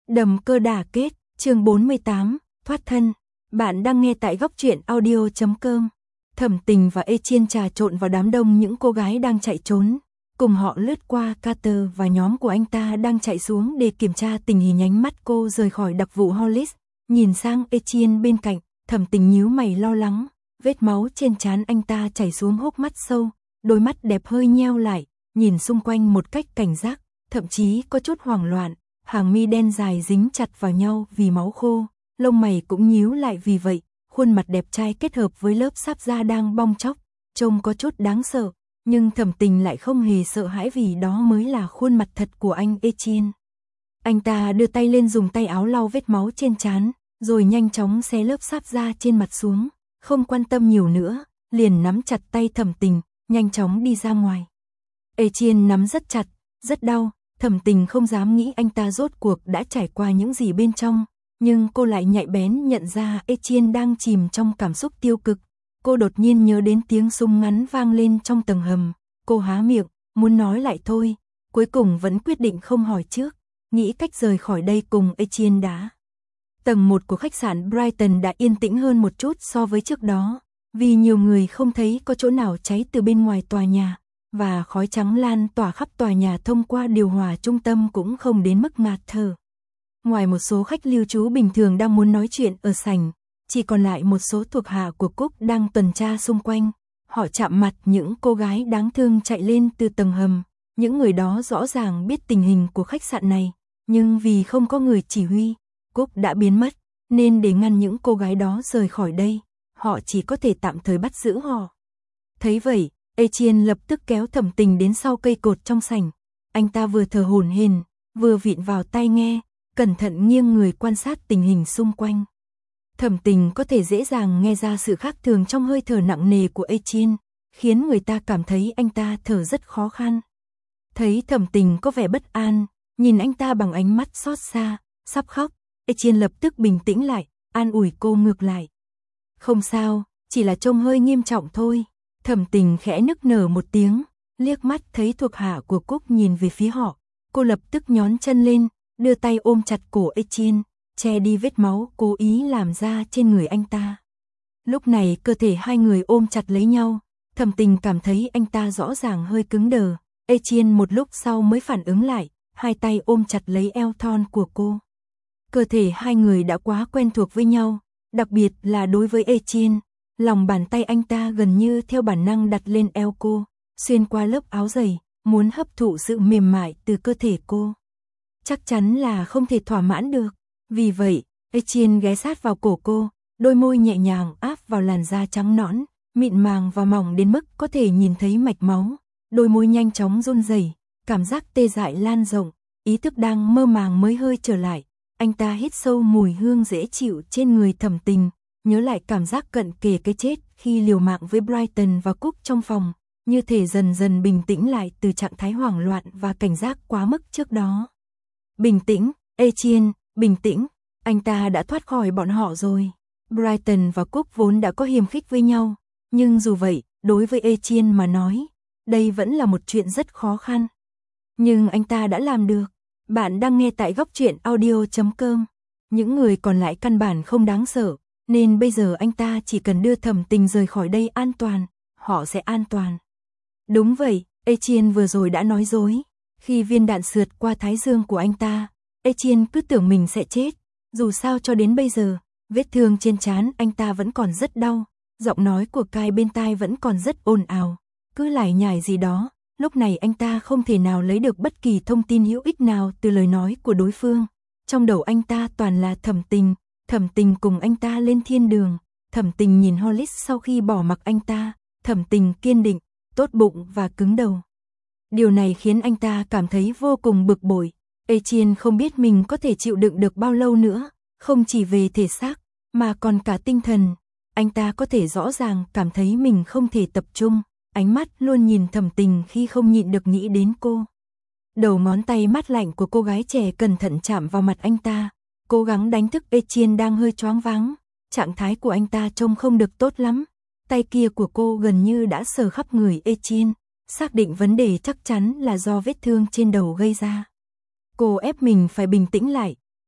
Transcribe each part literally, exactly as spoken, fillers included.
Đầm cơ đả kết, chương bốn mươi tám, thoát thân. Bạn đang nghe tại góc truyện audio chấm com. Thẩm Tình và Etienne trà trộn vào đám đông những cô gái đang chạy trốn. Cùng họ lướt qua Carter và nhóm của anh ta đang chạy xuống để kiểm tra tình hình. Ánh mắt cô rời khỏi đặc vụ Hollis, nhìn sang Etienne bên cạnh. Thẩm Tình nhíu mày lo lắng, vết máu trên trán anh ta chảy xuống hốc mắt sâu, đôi mắt đẹp hơi nheo lại, nhìn xung quanh một cách cảnh giác, thậm chí có chút hoảng loạn. Hàng mi đen dài dính chặt vào nhau vì máu khô, lông mày cũng nhíu lại vì vậy, khuôn mặt đẹp trai kết hợp với lớp sáp da đang bong tróc, trông có chút đáng sợ, nhưng Thẩm Tình lại không hề sợ hãi vì đó mới là khuôn mặt thật của anh Etienne. Anh ta đưa tay lên dùng tay áo lau vết máu trên trán, rồi nhanh chóng xé lớp sáp da trên mặt xuống, không quan tâm nhiều nữa, liền nắm chặt tay Thẩm Tình, nhanh chóng đi ra ngoài. Etienne nắm rất chặt, rất đau. Thẩm Tình không dám nghĩ anh ta rốt cuộc đã trải qua những gì bên trong, nhưng cô lại nhạy bén nhận ra Etienne đang chìm trong cảm xúc tiêu cực. Cô đột nhiên nhớ đến tiếng súng ngắn vang lên trong tầng hầm, cô há miệng, muốn nói lại thôi, cuối cùng vẫn quyết định không hỏi trước, nghĩ cách rời khỏi đây cùng Etienne đã. Tầng một của khách sạn Brighton đã yên tĩnh hơn một chút so với trước đó, vì nhiều người không thấy có chỗ nào cháy từ bên ngoài tòa nhà. Và khói trắng lan tỏa khắp tòa nhà thông qua điều hòa trung tâm cũng không đến mức ngạt thở. Ngoài một số khách lưu trú bình thường đang muốn nói chuyện ở sảnh, chỉ còn lại một số thuộc hạ của Cúc đang tuần tra xung quanh. Họ chạm mặt những cô gái đáng thương chạy lên từ tầng hầm. Những người đó rõ ràng biết tình hình của khách sạn này, nhưng vì không có người chỉ huy, Cúc đã biến mất, nên để ngăn những cô gái đó rời khỏi đây, họ chỉ có thể tạm thời bắt giữ họ. Thấy vậy, Etienne lập tức kéo Thẩm Tình đến sau cây cột trong sảnh. Anh ta vừa thở hổn hển, vừa vịn vào tai nghe, cẩn thận nghiêng người quan sát tình hình xung quanh. Thẩm Tình có thể dễ dàng nghe ra sự khác thường trong hơi thở nặng nề của Etienne, khiến người ta cảm thấy anh ta thở rất khó khăn. Thấy Thẩm Tình có vẻ bất an, nhìn anh ta bằng ánh mắt xót xa, sắp khóc, Etienne lập tức bình tĩnh lại, an ủi cô ngược lại. Không sao, chỉ là trông hơi nghiêm trọng thôi. Thẩm Tình khẽ nức nở một tiếng, liếc mắt thấy thuộc hạ của Cúc nhìn về phía họ, cô lập tức nhón chân lên, đưa tay ôm chặt cổ Etienne, che đi vết máu cố ý làm ra trên người anh ta. Lúc này cơ thể hai người ôm chặt lấy nhau, Thẩm Tình cảm thấy anh ta rõ ràng hơi cứng đờ. Etienne một lúc sau mới phản ứng lại, hai tay ôm chặt lấy eo thon của cô. Cơ thể hai người đã quá quen thuộc với nhau, đặc biệt là đối với Etienne. Lòng bàn tay anh ta gần như theo bản năng đặt lên eo cô, xuyên qua lớp áo dày, muốn hấp thụ sự mềm mại từ cơ thể cô. Chắc chắn là không thể thỏa mãn được. Vì vậy, Etienne ghé sát vào cổ cô, đôi môi nhẹ nhàng áp vào làn da trắng nõn, mịn màng và mỏng đến mức có thể nhìn thấy mạch máu. Đôi môi nhanh chóng run rẩy, cảm giác tê dại lan rộng, ý thức đang mơ màng mới hơi trở lại. Anh ta hít sâu mùi hương dễ chịu trên người Thẩm Tình. Nhớ lại cảm giác cận kề cái chết khi liều mạng với Brighton và Cúc trong phòng, như thể dần dần bình tĩnh lại từ trạng thái hoảng loạn và cảnh giác quá mức trước đó. Bình tĩnh, Etienne, bình tĩnh, anh ta đã thoát khỏi bọn họ rồi. Brighton và Cúc vốn đã có hiềm khích với nhau, nhưng dù vậy, đối với Etienne mà nói, đây vẫn là một chuyện rất khó khăn. Nhưng anh ta đã làm được. Bạn đang nghe tại góc truyện audio chấm com. Những người còn lại căn bản không đáng sợ. Nên bây giờ anh ta chỉ cần đưa Thẩm Tình rời khỏi đây an toàn, họ sẽ an toàn. Đúng vậy, Etienne vừa rồi đã nói dối. Khi viên đạn sượt qua thái dương của anh ta, Etienne cứ tưởng mình sẽ chết. Dù sao cho đến bây giờ, vết thương trên trán anh ta vẫn còn rất đau. Giọng nói của Kai bên tai vẫn còn rất ồn ào. Cứ lải nhải gì đó, lúc này anh ta không thể nào lấy được bất kỳ thông tin hữu ích nào từ lời nói của đối phương. Trong đầu anh ta toàn là Thẩm Tình. Thẩm Tình cùng anh ta lên thiên đường, Thẩm Tình nhìn Hollis sau khi bỏ mặc anh ta, Thẩm Tình kiên định, tốt bụng và cứng đầu. Điều này khiến anh ta cảm thấy vô cùng bực bội. Etienne không biết mình có thể chịu đựng được bao lâu nữa, không chỉ về thể xác, mà còn cả tinh thần. Anh ta có thể rõ ràng cảm thấy mình không thể tập trung, ánh mắt luôn nhìn Thẩm Tình khi không nhịn được nghĩ đến cô. Đầu ngón tay mát lạnh của cô gái trẻ cẩn thận chạm vào mặt anh ta, cố gắng đánh thức Etienne đang hơi choáng váng. Trạng thái của anh ta trông không được tốt lắm. Tay kia của cô gần như đã sờ khắp người Etienne, xác định vấn đề chắc chắn là do vết thương trên đầu gây ra. Cô ép mình phải bình tĩnh lại,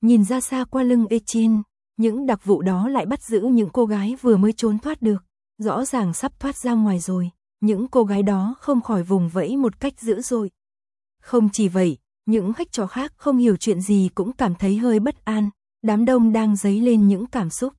nhìn ra xa qua lưng Etienne, những đặc vụ đó lại bắt giữ những cô gái vừa mới trốn thoát được, rõ ràng sắp thoát ra ngoài rồi, những cô gái đó không khỏi vùng vẫy một cách dữ dội. Không chỉ vậy, những khách trò khác không hiểu chuyện gì cũng cảm thấy hơi bất an, đám đông đang dấy lên những cảm xúc.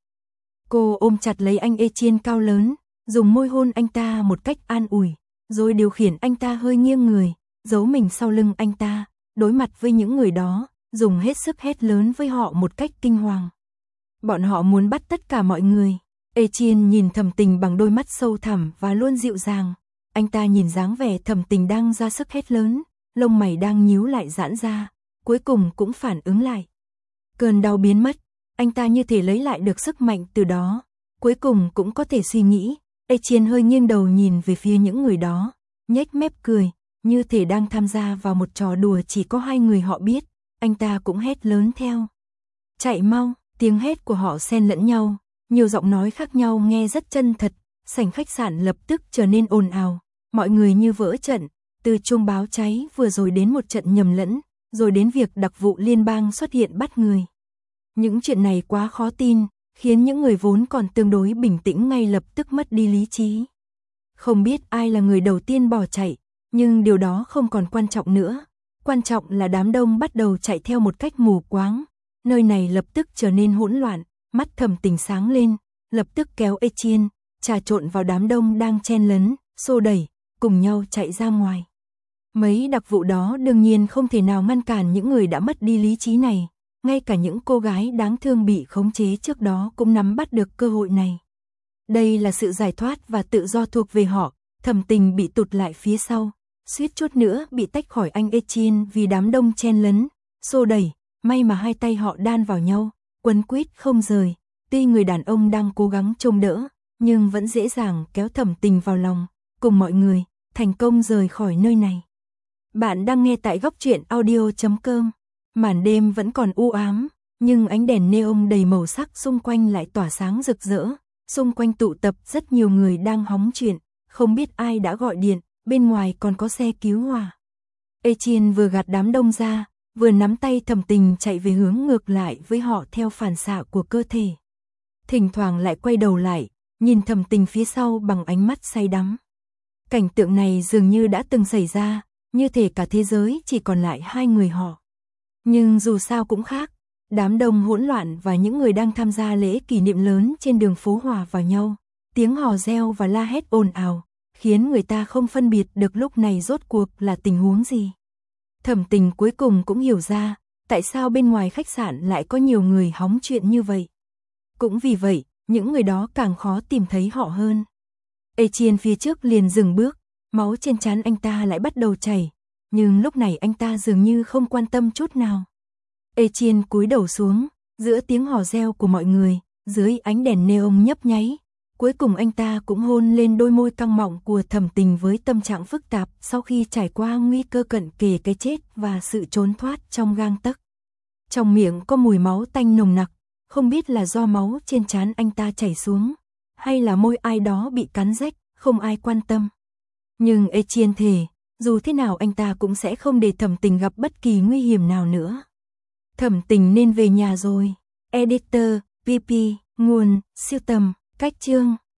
Cô ôm chặt lấy anh Etienne cao lớn, dùng môi hôn anh ta một cách an ủi, rồi điều khiển anh ta hơi nghiêng người, giấu mình sau lưng anh ta, đối mặt với những người đó, dùng hết sức hét lớn với họ một cách kinh hoàng. Bọn họ muốn bắt tất cả mọi người. Etienne nhìn Thẩm Tình bằng đôi mắt sâu thẳm và luôn dịu dàng. Anh ta nhìn dáng vẻ Thẩm Tình đang ra sức hét lớn, lông mày đang nhíu lại giãn ra, cuối cùng cũng phản ứng lại. Cơn đau biến mất, anh ta như thể lấy lại được sức mạnh từ đó, cuối cùng cũng có thể suy nghĩ. Etienne hơi nghiêng đầu nhìn về phía những người đó, nhếch mép cười, như thể đang tham gia vào một trò đùa chỉ có hai người họ biết. Anh ta cũng hét lớn theo. Chạy mau, tiếng hét của họ xen lẫn nhau, nhiều giọng nói khác nhau nghe rất chân thật, sảnh khách sạn lập tức trở nên ồn ào, mọi người như vỡ trận, từ chuông báo cháy vừa rồi đến một trận nhầm lẫn, rồi đến việc đặc vụ liên bang xuất hiện bắt người. Những chuyện này quá khó tin, khiến những người vốn còn tương đối bình tĩnh ngay lập tức mất đi lý trí. Không biết ai là người đầu tiên bỏ chạy, nhưng điều đó không còn quan trọng nữa. Quan trọng là đám đông bắt đầu chạy theo một cách mù quáng. Nơi này lập tức trở nên hỗn loạn, mắt Thẩm Tình sáng lên, lập tức kéo Etienne, trà trộn vào đám đông đang chen lấn, xô đẩy, cùng nhau chạy ra ngoài. Mấy đặc vụ đó đương nhiên không thể nào ngăn cản những người đã mất đi lý trí này. Ngay cả những cô gái đáng thương bị khống chế trước đó cũng nắm bắt được cơ hội này. Đây là sự giải thoát và tự do thuộc về họ. Thẩm Tình bị tụt lại phía sau, suýt chút nữa bị tách khỏi anh Etienne vì đám đông chen lấn, xô đẩy, may mà hai tay họ đan vào nhau, quấn quýt không rời. Tuy người đàn ông đang cố gắng trông đỡ, nhưng vẫn dễ dàng kéo Thẩm Tình vào lòng, cùng mọi người, thành công rời khỏi nơi này. Bạn đang nghe tại góc truyện audio chấm com. Màn đêm vẫn còn u ám, nhưng ánh đèn neon đầy màu sắc xung quanh lại tỏa sáng rực rỡ. Xung quanh tụ tập rất nhiều người đang hóng chuyện, không biết ai đã gọi điện, bên ngoài còn có xe cứu hỏa. Etienne vừa gạt đám đông ra, vừa nắm tay Thẩm Tình chạy về hướng ngược lại với họ theo phản xạ của cơ thể. Thỉnh thoảng lại quay đầu lại, nhìn Thẩm Tình phía sau bằng ánh mắt say đắm. Cảnh tượng này dường như đã từng xảy ra, như thể cả thế giới chỉ còn lại hai người họ. Nhưng dù sao cũng khác, đám đông hỗn loạn và những người đang tham gia lễ kỷ niệm lớn trên đường phố hòa vào nhau, tiếng hò reo và la hét ồn ào, khiến người ta không phân biệt được lúc này rốt cuộc là tình huống gì. Thẩm Tình cuối cùng cũng hiểu ra, tại sao bên ngoài khách sạn lại có nhiều người hóng chuyện như vậy. Cũng vì vậy, những người đó càng khó tìm thấy họ hơn. Etienne phía trước liền dừng bước, máu trên trán anh ta lại bắt đầu chảy, nhưng lúc này anh ta dường như không quan tâm chút nào. Etienne cúi đầu xuống, giữa tiếng hò reo của mọi người, dưới ánh đèn neon nhấp nháy, cuối cùng anh ta cũng hôn lên đôi môi căng mọng của Thẩm Tình với tâm trạng phức tạp sau khi trải qua nguy cơ cận kề cái chết và sự trốn thoát trong gang tấc. Trong miệng có mùi máu tanh nồng nặc, không biết là do máu trên trán anh ta chảy xuống, hay là môi ai đó bị cắn rách, không ai quan tâm. Nhưng Etienne thề, dù thế nào anh ta cũng sẽ không để Thẩm Tình gặp bất kỳ nguy hiểm nào nữa. Thẩm Tình nên về nhà rồi. Editor, pê pê, nguồn, siêu tầm, cách chương.